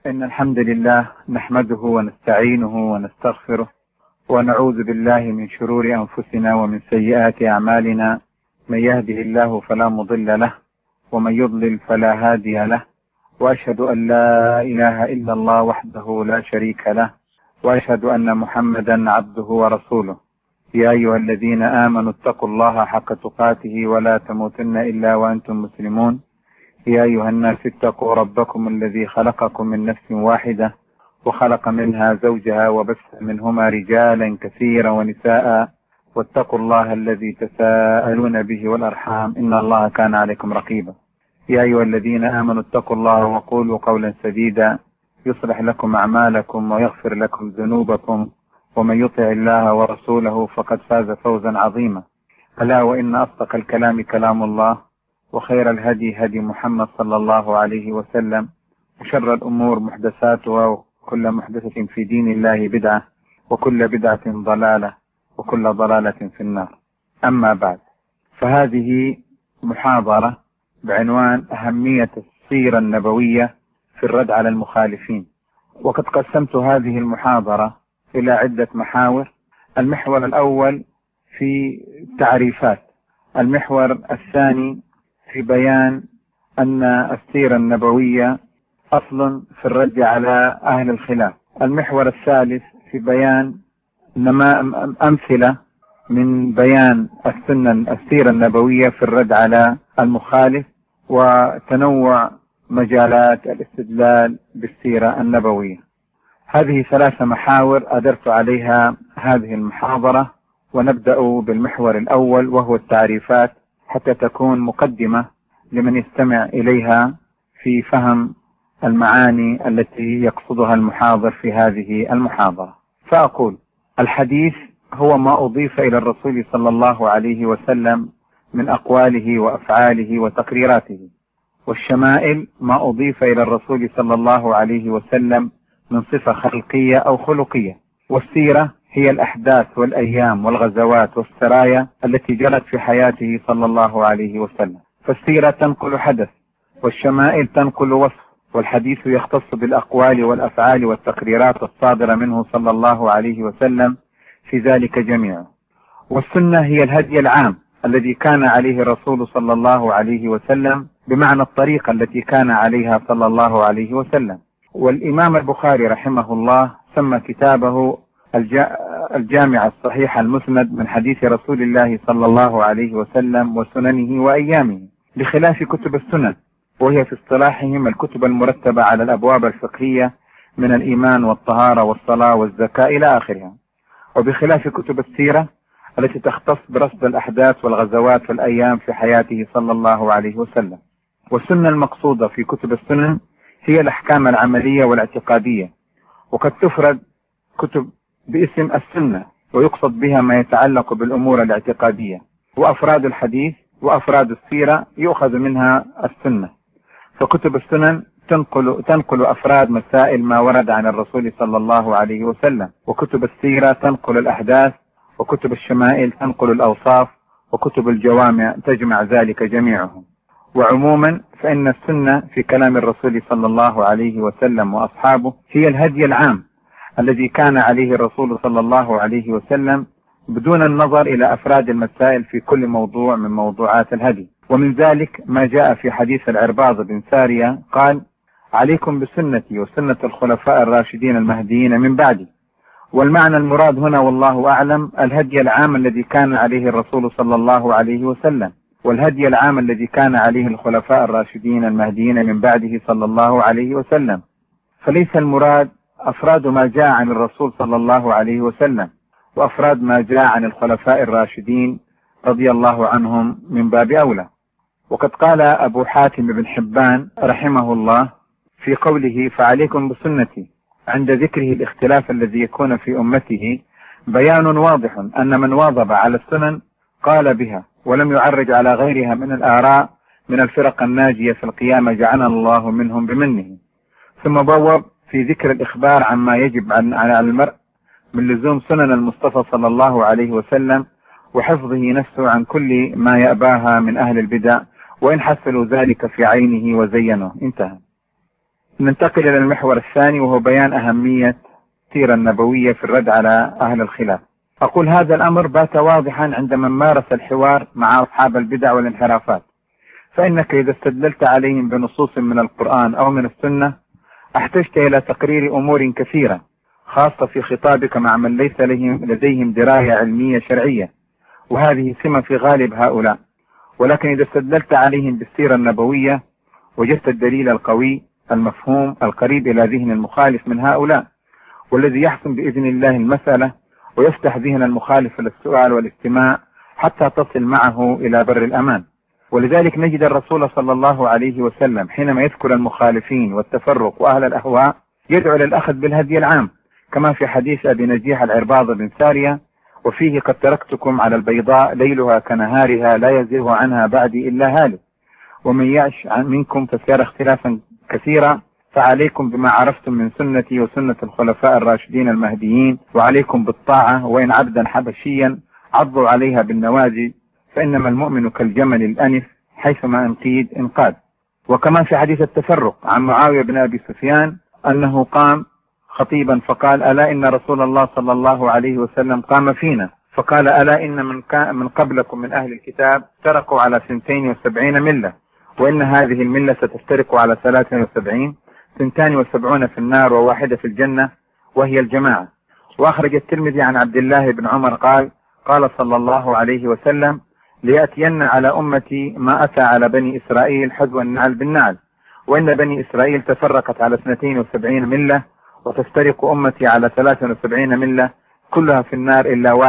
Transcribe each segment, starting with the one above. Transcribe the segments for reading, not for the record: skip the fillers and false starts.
إن الحمد لله نحمده ونستعينه ونستغفره ونعوذ بالله من شرور أنفسنا ومن سيئات أعمالنا. من يهده الله فلا مضل له ومن يضلل فلا هادي له، وأشهد أن لا إله إلا الله وحده لا شريك له، وأشهد أن محمدا عبده ورسوله. يا أيها الذين آمنوا اتقوا الله حق تقاته ولا تموتن إلا وأنتم مسلمون. يا أيها الناس اتقوا ربكم الذي خلقكم من نفس واحدة وخلق منها زوجها وبث منهما رجالا كثيرا ونساء، واتقوا الله الذي تساءلون به والأرحام إن الله كان عليكم رقيبا. يا أيها الذين آمنوا اتقوا الله وقولوا قولا سديدا يصلح لكم أعمالكم ويغفر لكم ذنوبكم، ومن يطع الله ورسوله فقد فاز فوزا عظيما. ألا وإن أصدق الكلام كلام الله، وخير الهدي هدي محمد صلى الله عليه وسلم، وشر الأمور محدثاتها، وكل محدثة في دين الله بدعة، وكل بدعة ضلالة، وكل ضلالة في النار. أما بعد، فهذه محاضرة بعنوان أهمية السيرة النبوية في الرد على المخالفين. وقد قسمت هذه المحاضرة إلى عدة محاور. المحور الأول في تعريفات، المحور الثاني في بيان أن السيرة النبوية أصل في الرد على أهل الخلاف. المحور الثالث في بيان أمثلة من بيان السيرة النبوية في الرد على المخالف، وتنوع مجالات الاستدلال بالسيرة النبوية. هذه 3 محاور أدرت عليها هذه المحاضرة، ونبدأ بالمحور الأول وهو التعريفات، حتى تكون مقدمة لمن يستمع إليها في فهم المعاني التي يقصدها المحاضر في هذه المحاضرة. فأقول: الحديث هو ما أضيف إلى الرسول صلى الله عليه وسلم من أقواله وأفعاله وتقريراته، والشمائل ما أضيف إلى الرسول صلى الله عليه وسلم من صفة خلقية أو خلقية، والسيرة هي الأحداث والأيام والغزوات والسرايا التي جرت في حياته صلى الله عليه وسلم. فالسيرة تنقل حدث، والشمائل تنقل وصف، والحديث يختص بالأقوال والأفعال والتقريرات الصادرة منه صلى الله عليه وسلم في ذلك جميعه. والسنة هي الهدي العام الذي كان عليه الرسول صلى الله عليه وسلم، بمعنى الطريقة التي كان عليها صلى الله عليه وسلم. والإمام البخاري رحمه الله سمى كتابه الجامع الصحيح المسند من حديث رسول الله صلى الله عليه وسلم وسننه وأيامه، بخلاف كتب السنن، وهي في اصطلاحهم الكتب المرتبة على الأبواب الفقهية من الإيمان والطهارة والصلاة والزكاة إلى آخرها، وبخلاف كتب السيرة التي تختص برصد الأحداث والغزوات والأيام في حياته صلى الله عليه وسلم. والسنة المقصودة في كتب السنن هي الأحكام العملية والاعتقادية، وقد تفرد كتب باسم السنة، ويقصد بها ما يتعلق بالأمور الاعتقادية. وأفراد الحديث وأفراد السيرة يؤخذ منها السنة. فكتب السنن تنقل أفراد مسائل ما ورد عن الرسول صلى الله عليه وسلم، وكتب السيرة تنقل الأحداث، وكتب الشمائل تنقل الأوصاف، وكتب الجوامع تجمع ذلك جميعه. وعموما فإن السنة في كلام الرسول صلى الله عليه وسلم وأصحابه هي الهدي العام الذي كان عليه الرسول صلى الله عليه وسلم، بدون النظر إلى أفراد المسائل في كل موضوع من موضوعات الهدي. ومن ذلك ما جاء في حديث العرباض بن سارية قال: عليكم بسنتي وسنة الخلفاء الراشدين المهديين من بعدي. والمعنى المراد هنا والله أعلم الهدي العام الذي كان عليه الرسول صلى الله عليه وسلم، والهدي العام الذي كان عليه الخلفاء الراشدين المهديين من بعده صلى الله عليه وسلم. فليس المراد أفراد ما جاء عن الرسول صلى الله عليه وسلم، وأفراد ما جاء عن الخلفاء الراشدين رضي الله عنهم من باب أولى. وقد قال أبو حاتم بن حبان رحمه الله في قوله: فعليكم بسنتي، عند ذكره الاختلاف الذي يكون في أمته، بيان واضح أن من واظب على السنن قال بها ولم يعرج على غيرها من الآراء من الفرق الناجية في القيامة، جعلنا الله منهم بمنه. ثم بوب في ذكر الإخبار عما يجب على المرء من لزوم سنن المصطفى صلى الله عليه وسلم، وحفظه نفسه عن كل ما يأباها من أهل البدع، وإن حصلوا ذلك في عينه وزينه. انتهى. ننتقل إلى المحور الثاني، وهو بيان أهمية السيرة النبوية في الرد على أهل الخلاف. أقول هذا الأمر بات واضحا عند من مارس الحوار مع أصحاب البدع والانحرافات، فإنك إذا استدللت عليهم بنصوص من القرآن أو من السنة احتجت إلى تقرير أمور كثيرة، خاصة في خطابك مع من ليس لديهم دراية علمية شرعية، وهذه سمة في غالب هؤلاء. ولكن إذا استدللت عليهم بالسيرة النبوية وجدت الدليل القوي المفهوم القريب إلى ذهن المخالف من هؤلاء، والذي يحسم بإذن الله المسألة ويفتح ذهن المخالف للسؤال والاستماع حتى تصل معه إلى بر الأمان. ولذلك نجد الرسول صلى الله عليه وسلم حينما يذكر المخالفين والتفرق وأهل الأهواء يدعو للأخذ بالهدي العام، كما في حديث أبي نجيح العرباض بن سارية، وفيه قد تركتكم على البيضاء ليلها كنهارها لا يزيغ عنها بعدي إلا هالك، ومن يعش منكم فسيرى اختلافا كثيرا، فعليكم بما عرفتم من سنتي وسنة الخلفاء الراشدين المهديين، وعليكم بالطاعة، وإن عبدا حبشيا عضوا عليها بالنواجذ، فإنما المؤمن كالجمل الأنف حيثما انقيد انقاد. وكمان في حديث التفرق عن معاوية بن أبي سفيان أنه قام خطيبا فقال: ألا إن رسول الله صلى الله عليه وسلم قام فينا فقال: ألا إن من قبلكم من أهل الكتاب افترقوا على 72 ملة، وإن هذه الملة ستفترق على 73، 72 في النار وواحدة في الجنة، وهي الجماعة. وأخرج الترمذي عن عبد الله بن عمر قال صلى الله عليه وسلم: ليأتين على أمتي ما أتى على بني إسرائيل حذو النعل بالنعل، وإن بني إسرائيل تفرقت على 72 ملة، وتفترق أمتي على 73 ملة، كلها في النار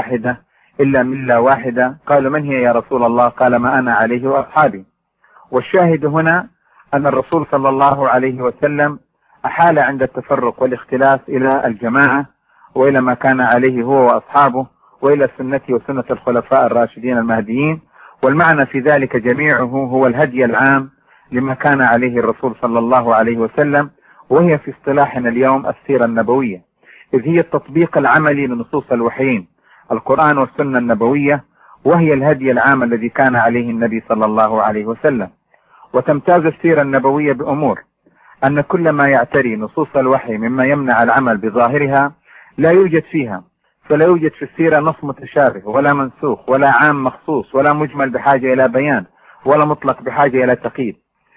إلا ملة واحدة. قالوا: من هي يا رسول الله؟ قال: ما أنا عليه وأصحابي. والشاهد هنا أن الرسول صلى الله عليه وسلم أحال عند التفرق والاختلاف إلى الجماعة، وإلى ما كان عليه هو وأصحابه، وإلى سنته وسنة الخلفاء الراشدين المهديين، والمعنى في ذلك جميعه هو الهدي العام لما كان عليه الرسول صلى الله عليه وسلم، وهي في اصطلاحنا اليوم السيرة النبوية، إذ هي التطبيق العملي لنصوص الوحيين القرآن والسنة النبوية، وهي الهدي العام الذي كان عليه النبي صلى الله عليه وسلم. وتمتاز السيرة النبوية بأمور: أن كل ما يعتري نصوص الوحي مما يمنع العمل بظاهرها لا يوجد فيها، فلا يوجد في السيرة نص متشابه ولا منسوخ ولا عام مخصوص ولا مجمل بحاجة إلى بيان ولا مطلق بحاجة إلى تقييد.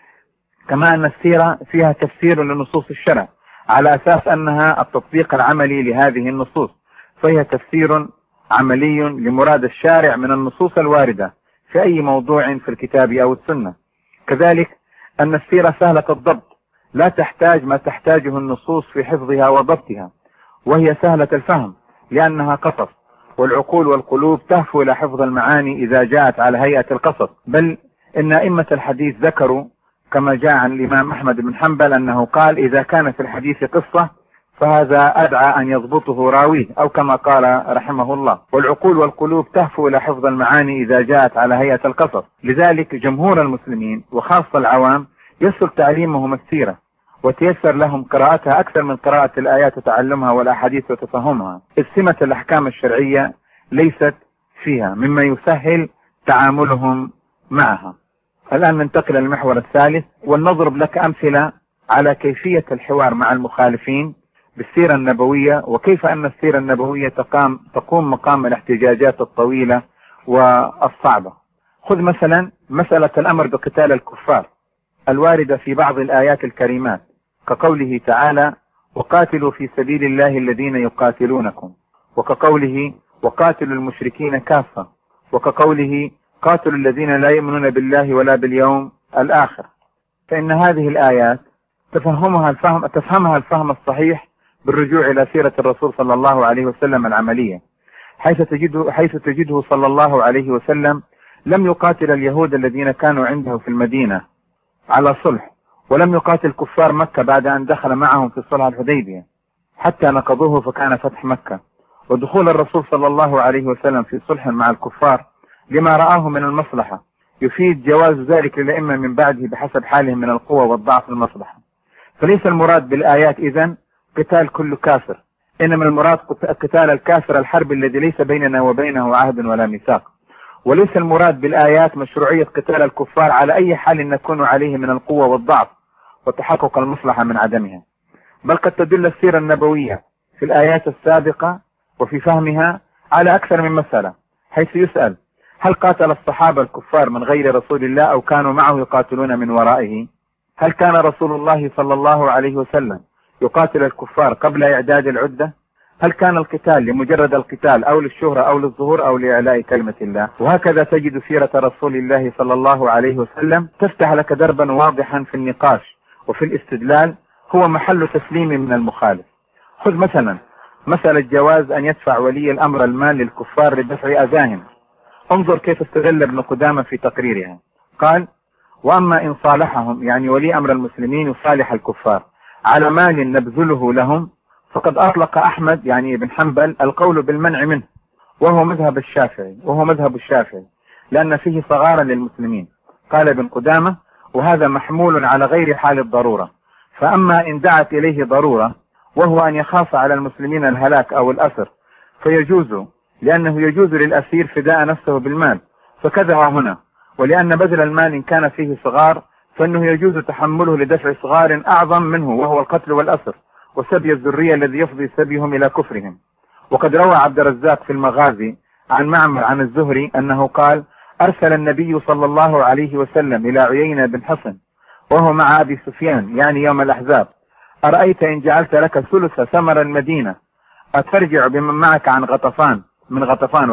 كما أن السيرة فيها تفسير لنصوص الشرع على أساس أنها التطبيق العملي لهذه النصوص، فهي تفسير عملي لمراد الشارع من النصوص الواردة في أي موضوع في الكتاب أو السنة. كذلك أن السيرة سهلة الضبط، لا تحتاج ما تحتاجه النصوص في حفظها وضبطها، وهي سهلة الفهم لأنها قصص، والعقول والقلوب تهفو إلى حفظ المعاني إذا جاءت على هيئة القصص. بل إن أئمة الحديث ذكروا كما جاء عن الإمام أحمد بن حنبل أنه قال: إذا كان في الحديث قصة فهذا أدعى أن يضبطه راويه، أو كما قال رحمه الله: والعقول والقلوب تهفو إلى حفظ المعاني إذا جاءت على هيئة القصص. لذلك جمهور المسلمين وخاصة العوام يسهل تعليمهم السيرة، وتيسر لهم قراءتها أكثر من قراءة الآيات وتعلمها والأحاديث وتفهمها، إذ سمة الأحكام الشرعية ليست فيها، مما يسهل تعاملهم معها. الآن ننتقل للمحور الثالث، ونضرب لك أمثلة على كيفية الحوار مع المخالفين بالسيرة النبوية، وكيف أن السيرة النبوية تقوم مقام الاحتجاجات الطويلة والصعبة. خذ مثلا مسألة الأمر بقتال الكفار الواردة في بعض الآيات الكريمات، كقوله تعالى: وقاتلوا في سبيل الله الذين يقاتلونكم، وكقوله: وقاتلوا المشركين كافة، وكقوله: قاتلوا الذين لا يؤمنون بالله ولا باليوم الآخر. فإن هذه الآيات تفهمها الفهم الصحيح بالرجوع إلى سيرة الرسول صلى الله عليه وسلم العملية، حيث تجده صلى الله عليه وسلم لم يقاتل اليهود الذين كانوا عنده في المدينة على صلح، ولم يقاتل كفار مكة بعد أن دخل معهم في صلح الحديبية حتى نقضوه فكان فتح مكة. ودخول الرسول صلى الله عليه وسلم في صلح مع الكفار لما رآه من المصلحة يفيد جواز ذلك للأئمة من بعده بحسب حالهم من القوة والضعف المصلحة. فليس المراد بالآيات إذن قتال كل كافر، إنما المراد قتال الكافر الحرب الذي ليس بيننا وبينه عهد ولا ميثاق. وليس المراد بالآيات مشروعية قتال الكفار على أي حال نكون عليه من القوة والضعف، وتحقق المصلحة من عدمها. بل قد تدل السيرة النبوية في الآيات السابقة وفي فهمها على أكثر من مسألة، حيث يسأل: هل قاتل الصحابة الكفار من غير رسول الله أو كانوا معه يقاتلون من ورائه؟ هل كان رسول الله صلى الله عليه وسلم يقاتل الكفار قبل إعداد العدة؟ هل كان القتال لمجرد القتال أو للشهرة أو للظهور أو لإعلاء كلمة الله؟ وهكذا تجد سيرة رسول الله صلى الله عليه وسلم تفتح لك دربا واضحا في النقاش وفي الاستدلال هو محل تسليم من المخالف. خذ مثلا مسألة جواز أن يدفع ولي الأمر المال للكفار لدفع أذاهم. انظر كيف استدل ابن قدامة في تقريرها. قال: وأما إن صالحهم، يعني ولي أمر المسلمين يصالح الكفار على مال نبذله لهم، فقد أطلق أحمد يعني ابن حنبل القول بالمنع منه، وهو مذهب الشافعي لأن فيه صغارا للمسلمين. قال ابن قدامة: وهذا محمول على غير حال الضرورة، فأما إن دعت إليه ضرورة وهو أن يخاف على المسلمين الهلاك أو الأسر فيجوز، لأنه يجوز للأسير فداء نفسه بالمال، فكذا هنا. ولأن بذل المال إن كان فيه صغار فإنه يجوز تحمله لدفع صغار أعظم منه، وهو القتل والأسر وسبي الذرية الذي يفضي سبيهم إلى كفرهم. وقد روى عبد الرزاق في المغازي عن معمر عن الزهري أنه قال: أرسل النبي صلى الله عليه وسلم إلى عيينة بن حصن وهو مع أبي سفيان يعني يوم الأحزاب: أرأيت إن جعلت لك ثلث ثمر المدينة أترجع بمن معك من غطفان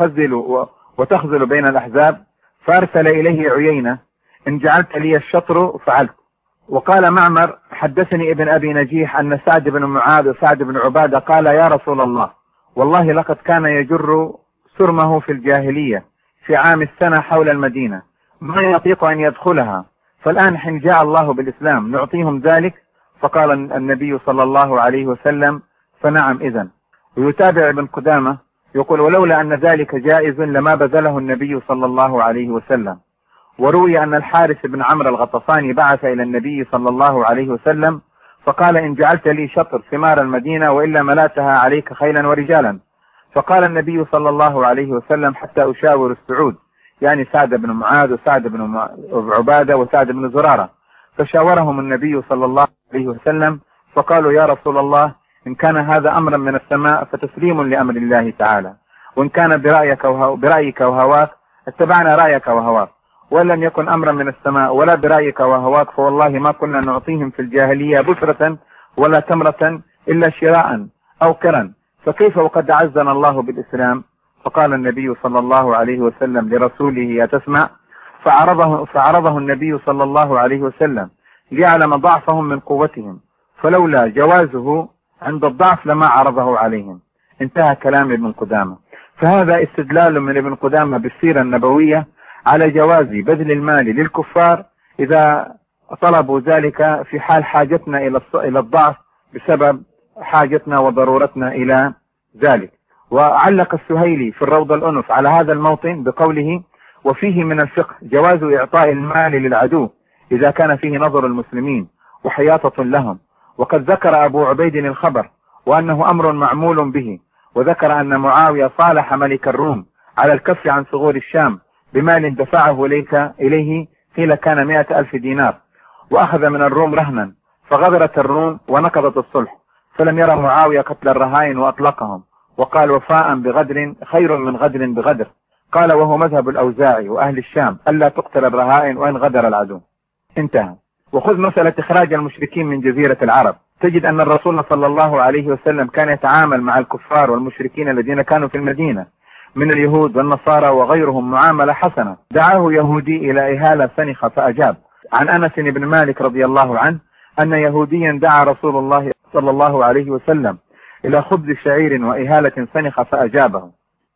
وتخزل بين الأحزاب؟ فأرسل إليه عيينة: إن جعلت لي الشطر فعلت. وقال معمر: حدثني ابن أبي نجيح أن سعد بن معاذ وسعد بن عبادة قال: يا رسول الله، والله لقد كان يجر سرمه في الجاهلية في عام السنة حول المدينة ما يطيق أن يدخلها، فالآن حين جاء الله بالإسلام نعطيهم ذلك؟ فقال النبي صلى الله عليه وسلم: فنعم إذن. ويتابع ابن قدامة يقول: ولولا أن ذلك جائز لما بذله النبي صلى الله عليه وسلم. وروي أن الحارث بن عمرو الغطفاني بعث إلى النبي صلى الله عليه وسلم فقال: إن جعلت لي شطر ثمار المدينة وإلا ملاتها عليك خيلا ورجالا. فقال النبي صلى الله عليه وسلم: حتى أشاور السعود، يعني سعد بن معاذ وسعد بن عبادة وسعد بن زرارة. فشاورهم النبي صلى الله عليه وسلم فقالوا: يا رسول الله، إن كان هذا أمرا من السماء فتسليم لأمر الله تعالى، وإن كان برأيك وهواك اتبعنا رأيك وهواك، وإن لم يكن أمرا من السماء ولا برأيك وهواك فوالله ما كنا نعطيهم في الجاهلية بشرة ولا تمرة إلا شراء أو كرا، فكيف وقد أعزنا الله بالإسلام؟ فقال النبي صلى الله عليه وسلم لرسوله: أتسمع؟ فعرضه النبي صلى الله عليه وسلم ليعلم ضعفهم من قوتهم، فلولا جوازه عند الضعف لما عرضه عليهم. انتهى كلام ابن قدامة. فهذا استدلال من ابن قدامة بالسيرة النبوية على جواز بذل المال للكفار إذا طلبوا ذلك في حال حاجتنا إلى الضعف بسبب حاجتنا وضرورتنا إلى ذلك. وعلق السهيلي في الروض الأنف على هذا الموطن بقوله: وفيه من الفقه جواز إعطاء المال للعدو إذا كان فيه نظر المسلمين وحياطة لهم. وقد ذكر أبو عبيد الخبر وأنه أمر معمول به، وذكر أن معاوية صالح ملك الروم على الكف عن ثغور الشام بمال دفعه إليه قيل كان 100,000 دينار، وأخذ من الروم رهنا، فغدرت الروم ونقضت الصلح، فلم يرى معاوية قتل الرهائن وأطلقهم، وقال: وفاء بغدر خير من غدر بغدر. قال: وهو مذهب الأوزاعي وأهل الشام ألا تقتل الرهائن وإن غدر العدو. انتهى. وخذ مسألة إخراج المشركين من جزيرة العرب، تجد أن الرسول صلى الله عليه وسلم كان يتعامل مع الكفار والمشركين الذين كانوا في المدينة من اليهود والنصارى وغيرهم معاملة حسنة. دعاه يهودي إلى إهالة سنخة فأجاب. عن أنس بن مالك رضي الله عنه أن يهوديا دعا رسول الله صلى الله عليه وسلم إلى خبز شعير وإهالة سنخة فأجابه.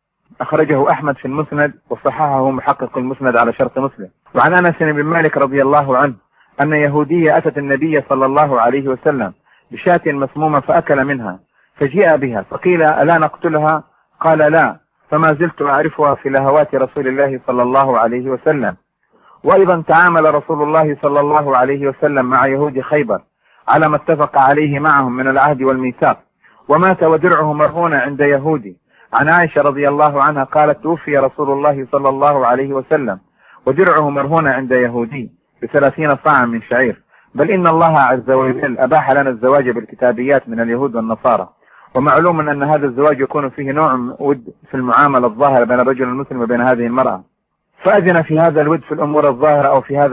أخرجه أحمد في المسند وصححه محقق المسند على شرط مسلم. وعن أنس بن مالك رضي الله عنه أن يهودية أتت النبي صلى الله عليه وسلم بشاة مسمومة فأكل منها، فجيء بها فقيل: ألا نقتلها؟ قال: لا، فما زلت أعرفها في لهوات رسول الله صلى الله عليه وسلم. وأيضا تعامل رسول الله صلى الله عليه وسلم مع يهود خيبر على ما اتفق عليه معهم من العهد والميثاق، ومات ودرعه مرهون عند يهودي. عن عائشة رضي الله عنها قالت: توفي رسول الله صلى الله عليه وسلم ودرعه مرهون عند يهودي ب30 صاعا من شعير، بل إن الله عز وجل أباح لنا الزواج بالكتابيات من اليهود والنصارى، ومعلوم أن هذا الزواج يكون فيه نوع ود في المعاملة الظاهرة بين الرجل المسلم وبين هذه المرأة، فأذن في هذا الود في الأمور الظاهرة أو في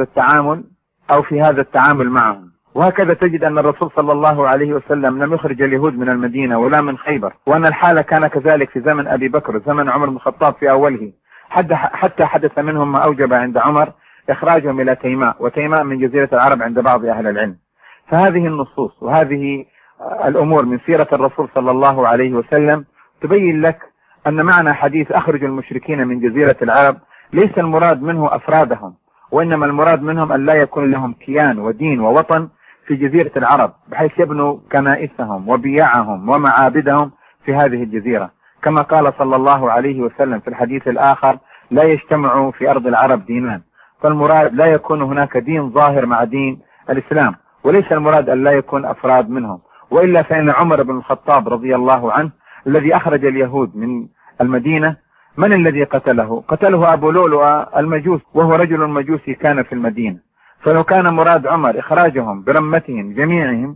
هذا التعامل معهم. وهكذا تجد أن الرسول صلى الله عليه وسلم لم يخرج اليهود من المدينة ولا من خيبر، وأن الحالة كان كذلك في زمن أبي بكر، زمن عمر بن الخطاب في أوله، حتى حدث منهم ما أوجب عند عمر إخراجهم إلى تيماء، وتيماء من جزيرة العرب عند بعض أهل العلم. فهذه النصوص وهذه الأمور من سيرة الرسول صلى الله عليه وسلم تبين لك أن معنى حديث أخرج المشركين من جزيرة العرب ليس المراد منه أفرادهم، وإنما المراد منهم أن لا يكون لهم كيان ودين ووطن في جزيرة العرب، بحيث يبنوا كنائسهم وبيعهم ومعابدهم في هذه الجزيرة، كما قال صلى الله عليه وسلم في الحديث الآخر: لا يجتمع في أرض العرب دينان. فالمراد لا يكون هناك دين ظاهر مع دين الإسلام، وليس المراد أن لا يكون أفراد منهم، وإلا فإن عمر بن الخطاب رضي الله عنه الذي أخرج اليهود من المدينة، من الذي قتله؟ قتله أبو لؤلؤ المجوس، وهو رجل مجوسي كان في المدينة. فلو كان مراد عمر إخراجهم برمتهم جميعهم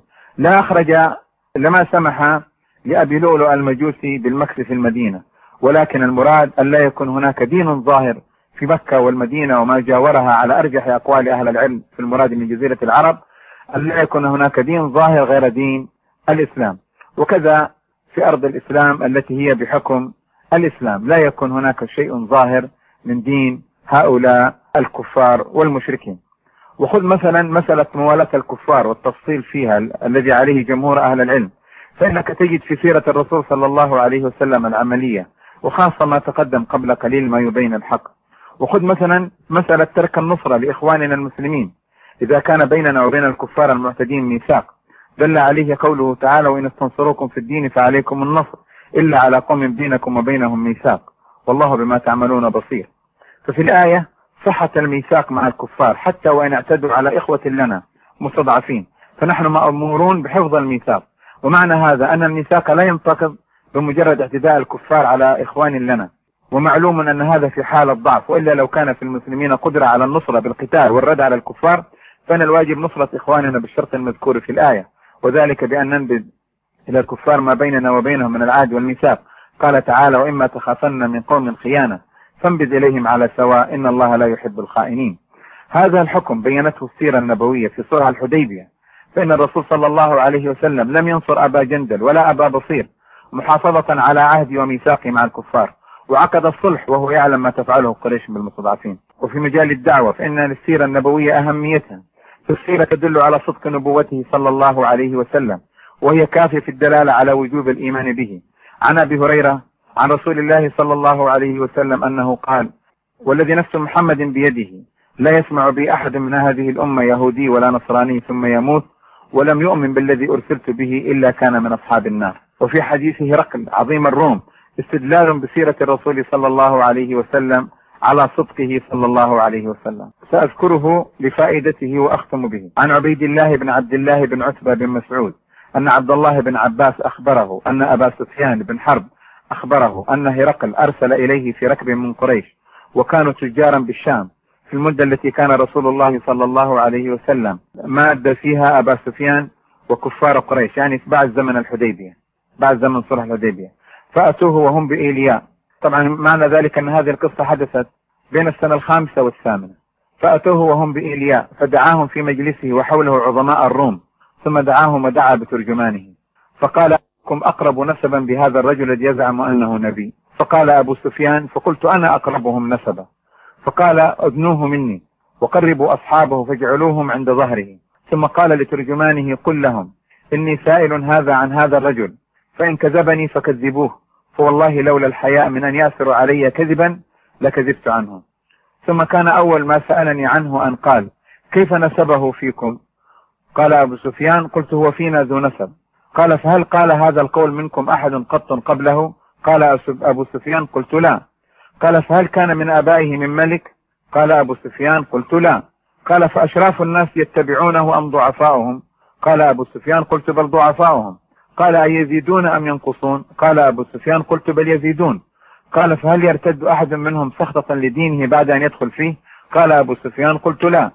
لما سمح لأبي لؤلؤ المجوسي بالمكث في المدينة، ولكن المراد أن لا يكون هناك دين ظاهر في مكة والمدينة وما جاورها على أرجح أقوال أهل العلم في المراد من جزيرة العرب، أن لا يكون هناك دين ظاهر غير دين الإسلام. وكذا في أرض الإسلام التي هي بحكم الإسلام لا يكون هناك شيء ظاهر من دين هؤلاء الكفار والمشركين. وخذ مثلا مسألة موالاة الكفار والتفصيل فيها الذي عليه جمهور أهل العلم، فإنك تجد في سيرة الرسول صلى الله عليه وسلم العملية، وخاصة ما تقدم قبل قليل ما يبين الحق. وخذ مثلا مسألة ترك النصرة لإخواننا المسلمين إذا كان بيننا وبين الكفار المعتدين ميثاق، دل عليه قوله تعالى: وإن استنصروكم في الدين فعليكم النصر إلا على قوم بينكم وبينهم ميثاق والله بما تعملون بصير. ففي الآية صحة الميثاق مع الكفار حتى وإن اعتدوا على إخوة لنا مستضعفين، فنحن مأمورون بحفظ الميثاق. ومعنى هذا أن الميثاق لا ينتقض بمجرد اعتداء الكفار على إخوان لنا، ومعلوم أن هذا في حال الضعف، وإلا لو كان في المسلمين قدرة على النصرة بالقتال والرد على الكفار فإن الواجب نصرة إخواننا بالشرط المذكور في الآية، وذلك بأن ننبذ إلى الكفار ما بيننا وبينهم من العهد والميثاق. قال تعالى: وإما تخافن من قوم خيانة فانبذ إليهم على سواء إن الله لا يحب الخائنين. هذا الحكم بينته السيرة النبوية في صلح الحديبية، فإن الرسول صلى الله عليه وسلم لم ينصر أبا جندل ولا أبا بصير محافظة على عهد وميثاقه مع الكفار، وعقد الصلح وهو يعلم ما تفعله قريش بالمستضعفين. وفي مجال الدعوة فإن للسيرة النبوية أهميتها، فالسيرة تدل على صدق نبوته صلى الله عليه وسلم، وهي كافية في الدلالة على وجوب الإيمان به. عن أبي هريرة عن رسول الله صلى الله عليه وسلم أنه قال: والذي نفس محمد بيده لا يسمع بي أحد من هذه الأمة يهودي ولا نصراني ثم يموت ولم يؤمن بالذي أرسلت به إلا كان من أصحاب النار. وفي حديثه هرقل عظيم الروم استدلال بسيرة الرسول صلى الله عليه وسلم على صدقه صلى الله عليه وسلم. سأذكره لفائدته وأختم به. عن عبيد الله بن عبد الله بن عتبة بن مسعود أن عبد الله بن عباس أخبره أن أبا سفيان بن حرب أخبره أن هرقل أرسل إليه في ركب من قريش، وكانوا تجارا بالشام في المدة التي كان رسول الله صلى الله عليه وسلم ماد فيها أبا سفيان وكفار قريش، يعني بعد زمن الحديبية، بعد زمن صلح الحديبية. فأتوه وهم بإيلياء. طبعا معنى ذلك أن هذه القصة حدثت بين السنة 5 و8. فأتوه وهم بإيلياء فدعاهم في مجلسه وحوله عظماء الروم، ثم دعاهم ودعا بترجمانه، فقال: أنكم أقرب نسبا بهذا الرجل الذي يزعم أنه نبي. فقال أبو سفيان: فقلت أنا أقربهم نسبا. فقال: أدنوه مني وقربوا أصحابه فاجعلوهم عند ظهره. ثم قال لترجمانه: قل لهم إني سائل هذا عن هذا الرجل، فإن كذبني فكذبوه، فوالله لولا الحياء من أن يأثر علي كذبا لكذبت عنه. ثم كان أول ما سألني عنه أن قال: كيف نسبه فيكم؟ قال أبو سفيان: قلت: هو فينا ذو نسب. قال: فهل قال هذا القول منكم أحد قط قبله؟ قال أبو سفيان: قلت: لا. قال: فهل كان من آبائه من ملك؟ قال أبو سفيان: قلت: لا. قال: فأشراف الناس يتبعونه أم ضعفاؤهم؟ قال أبو سفيان: قلت: بل ضعفاؤهم. قال: أيزيدون أم ينقصون؟ قال أبو سفيان: قلت: بل يزيدون. قال: فهل يرتد أحد منهم سخطة لدينه بعد أن يدخل فيه؟ قال أبو سفيان: قلت: لا.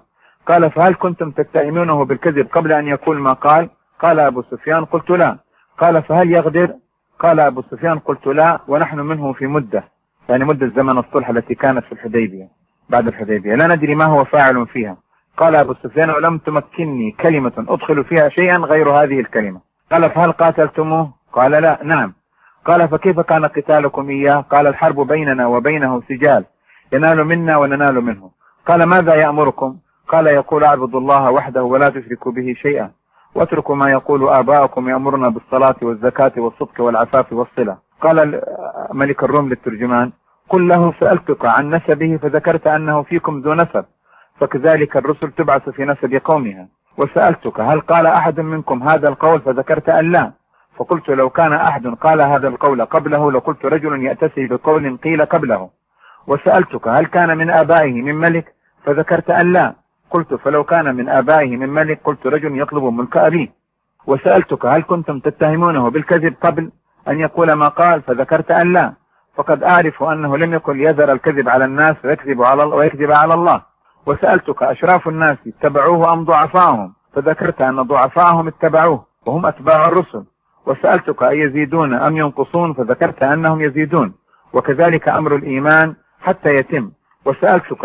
قال فهل كنتم تتهمونه بالكذب قبل أن يقول ما قال؟ قال أبو سفيان قلت لا. قال فهل يغدر؟ قال أبو سفيان قلت لا، ونحن منه في مدة، يعني مدة زمن الصلح التي كانت في الحديبية بعد الحديبية، لا ندري ما هو فاعل فيها. قال أبو سفيان ولم تمكنني كلمة أدخل فيها شيئا غير هذه الكلمة. قال فهل قاتلتموه؟ قال لا. نعم. قال فكيف كان قتالكم إياه؟ قال الحرب بيننا وبينه سجال، ينال منا وننال منه. قال ماذا يأمركم؟ قال يقول اعبدوا الله وحده ولا تشركوا به شيئا، واتركوا ما يقول آباؤكم يأمرنا بالصلاة والزكاة والصدق والعفاف والصلة. قال ملك الروم للترجمان قل له سألتك عن نسبه فذكرت أنه فيكم ذو نسب، فكذلك الرسل تبعث في نسب قومها. وسألتك هل قال أحد منكم هذا القول فذكرت أن لا، فقلت لو كان أحد قال هذا القول قبله لقلت رجل يأتسي بقول قيل قبله. وسألتك هل كان من آبائه من ملك فذكرت أن لا، قلت فلو كان من آبائه من ملك قلت رجل يطلب ملك أبيه. وسألتك هل كنتم تتهمونه بالكذب قبل أن يقول ما قال فذكرت أن لا، فقد أعرف أنه لم يكن يذر الكذب على الناس ويكذب على الله. وسألتك أشراف الناس اتبعوه أم ضعفاهم فذكرت أن ضعفاهم اتبعوه وهم أتباع الرسل. وسألتك أيزيدون أم ينقصون فذكرت أنهم يزيدون، وكذلك أمر الإيمان حتى يتم. وسألتك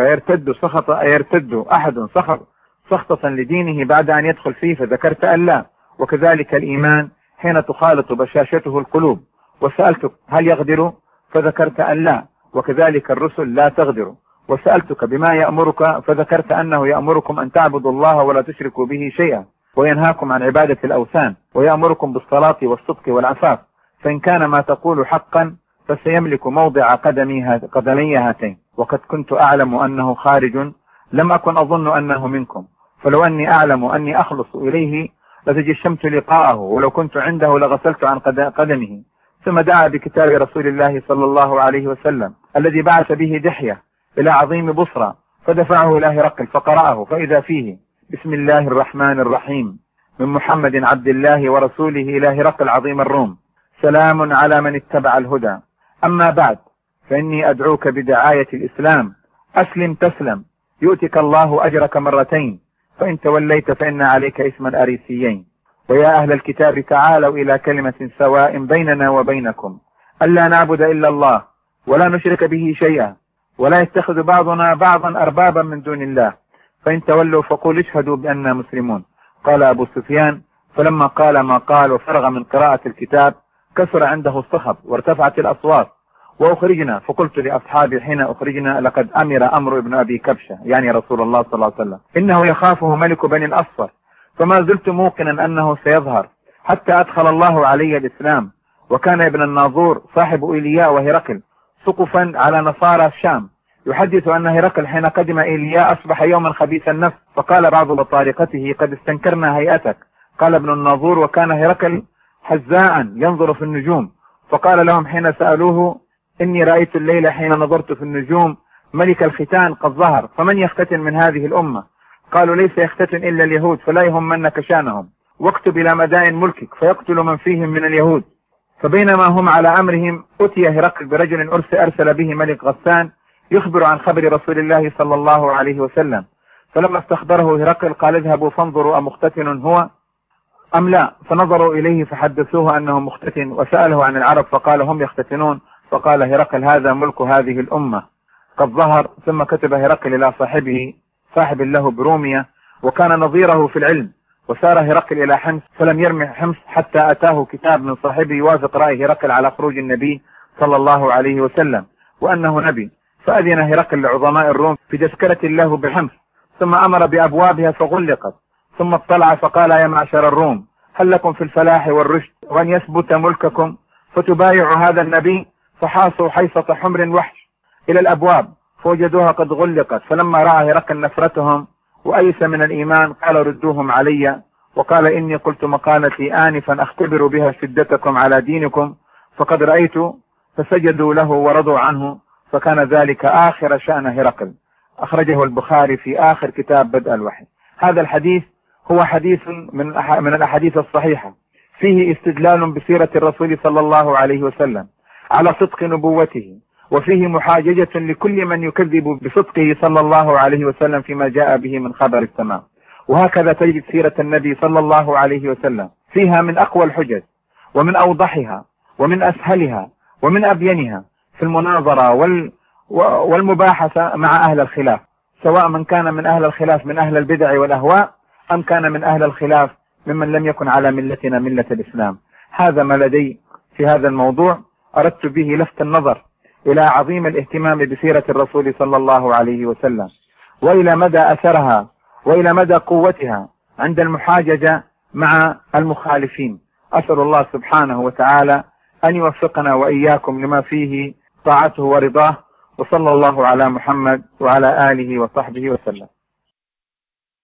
يرتد أحد سخطة لدينه بعد أن يدخل فيه فذكرت أن لا، وكذلك الإيمان حين تخالط بشاشته القلوب. وسألتك هل يغدر فذكرت أن لا، وكذلك الرسل لا تغدر. وسألتك بما يأمرك فذكرت أنه يأمركم أن تعبدوا الله ولا تشركوا به شيئا، وينهاكم عن عبادة الأوثان، ويأمركم بالصلاة والصدق والعفاف، فإن كان ما تقول حقا فسيملك موضع قدمي هاتين. وقد كنت أعلم أنه خارج لم أكن أظن أنه منكم، فلو أني أعلم أني أخلص إليه لتجشمت لقاءه، ولو كنت عنده لغسلت عن قدمه. ثم دعا بكتاب رسول الله صلى الله عليه وسلم الذي بعث به دحية إلى عظيم بصرى، فدفعه إلى هرقل فقرأه، فإذا فيه بسم الله الرحمن الرحيم من محمد عبد الله ورسوله إلى هرقل عظيم الروم، سلام على من اتبع الهدى، أما بعد فإني أدعوك بدعاية الإسلام، أسلم تسلم يؤتك الله أجرك مرتين، فإن توليت فإن عليك اسم الأريسيين. ويا أهل الكتاب تعالوا إلى كلمة سواء بيننا وبينكم ألا نعبد إلا الله ولا نشرك به شيئا، ولا يتخذ بعضنا بعضا أربابا من دون الله، فإن تولوا فقول اشهدوا بأننا مسلمون. قال أبو سفيان فلما قال ما قال وفرغ من قراءة الكتاب كسر عنده الصخب وارتفعت الأصوات وأخرجنا، فقلت لأصحابي حين أخرجنا لقد أمر أمر ابن أبي كبشة، يعني رسول الله صلى الله عليه وسلم، إنه يخافه ملك بني الأصفر، فما زلت موقنا أنه سيظهر حتى أدخل الله علي الإسلام. وكان ابن الناظور صاحب إيلياء وهرقل سقفا على نصارى الشام، يحدث أن هرقل حين قدم إيلياء أصبح يوما خبيث النفس، فقال بعض بطارقته قد استنكرنا هيئتك. قال ابن الناظور وكان هرقل حزاء ينظر في النجوم، فقال لهم حين سألوه إني رأيت الليلة حين نظرت في النجوم ملك الختان قد ظهر، فمن يختتن من هذه الأمة؟ قالوا ليس يختتن إلا اليهود، فلا يهمنك شانهم، واكتب إلى مدائن ملكك فيقتل من فيهم من اليهود. فبينما هم على أمرهم أتي هرقل برجل أرسل به ملك غسان يخبر عن خبر رسول الله صلى الله عليه وسلم، فلما استخبره هرقل قال اذهبوا فانظروا أمختتن هو أم لا، فنظروا إليه فحدثوه أنه مختتن، وسأله عن العرب فقال هم يختتنون، فقال هرقل هذا ملك هذه الأمة قد ظهر. ثم كتب هرقل إلى صاحبه صاحب له بروميا وكان نظيره في العلم، وسار هرقل إلى حمص فلم يرمي حمص حتى أتاه كتاب من صاحبه يوافق رأي هرقل على خروج النبي صلى الله عليه وسلم وأنه نبي، فأذن هرقل لعظماء الروم في تذكرة له بحمص، ثم أمر بأبوابها فغلقت، ثم اطلع فقال يا معشر الروم هل لكم في الفلاح والرشد وأن يثبت ملككم فتبايعوا هذا النبي؟ فحاصوا حيصة حمر وحش إلى الأبواب فوجدوها قد غلقت، فلما رأى هرقل نفرتهم وأيس من الإيمان قال ردوهم علي، وقال إني قلت مقالتي آنفا أختبر بها شدتكم على دينكم، فقد رأيت، فسجدوا له ورضوا عنه، فكان ذلك آخر شأن هرقل. أخرجه البخاري في آخر كتاب بدء الوحي. هذا الحديث هو حديث من الأحاديث الصحيحة فيه استدلال بسيرة الرسول صلى الله عليه وسلم على صدق نبوته وفيه محاججة لكل من يكذب بصدقه صلى الله عليه وسلم فيما جاء به من خبر السماء. وهكذا تجد سيرة النبي صلى الله عليه وسلم فيها من أقوى الحجج ومن أوضحها ومن أسهلها ومن أبينها في المناظرة والمباحثة مع أهل الخلاف، سواء من كان من أهل الخلاف من أهل البدع والأهواء أم كان من أهل الخلاف ممن لم يكن على ملتنا ملة الإسلام. هذا ما لدي في هذا الموضوع، أردت به لفت النظر إلى عظيم الاهتمام بسيرة الرسول صلى الله عليه وسلم، وإلى مدى أثرها وإلى مدى قوتها عند المحاججة مع المخالفين. أسأل الله سبحانه وتعالى أن يوفقنا وإياكم لما فيه طاعته ورضاه، وصلى الله على محمد وعلى آله وصحبه وسلم.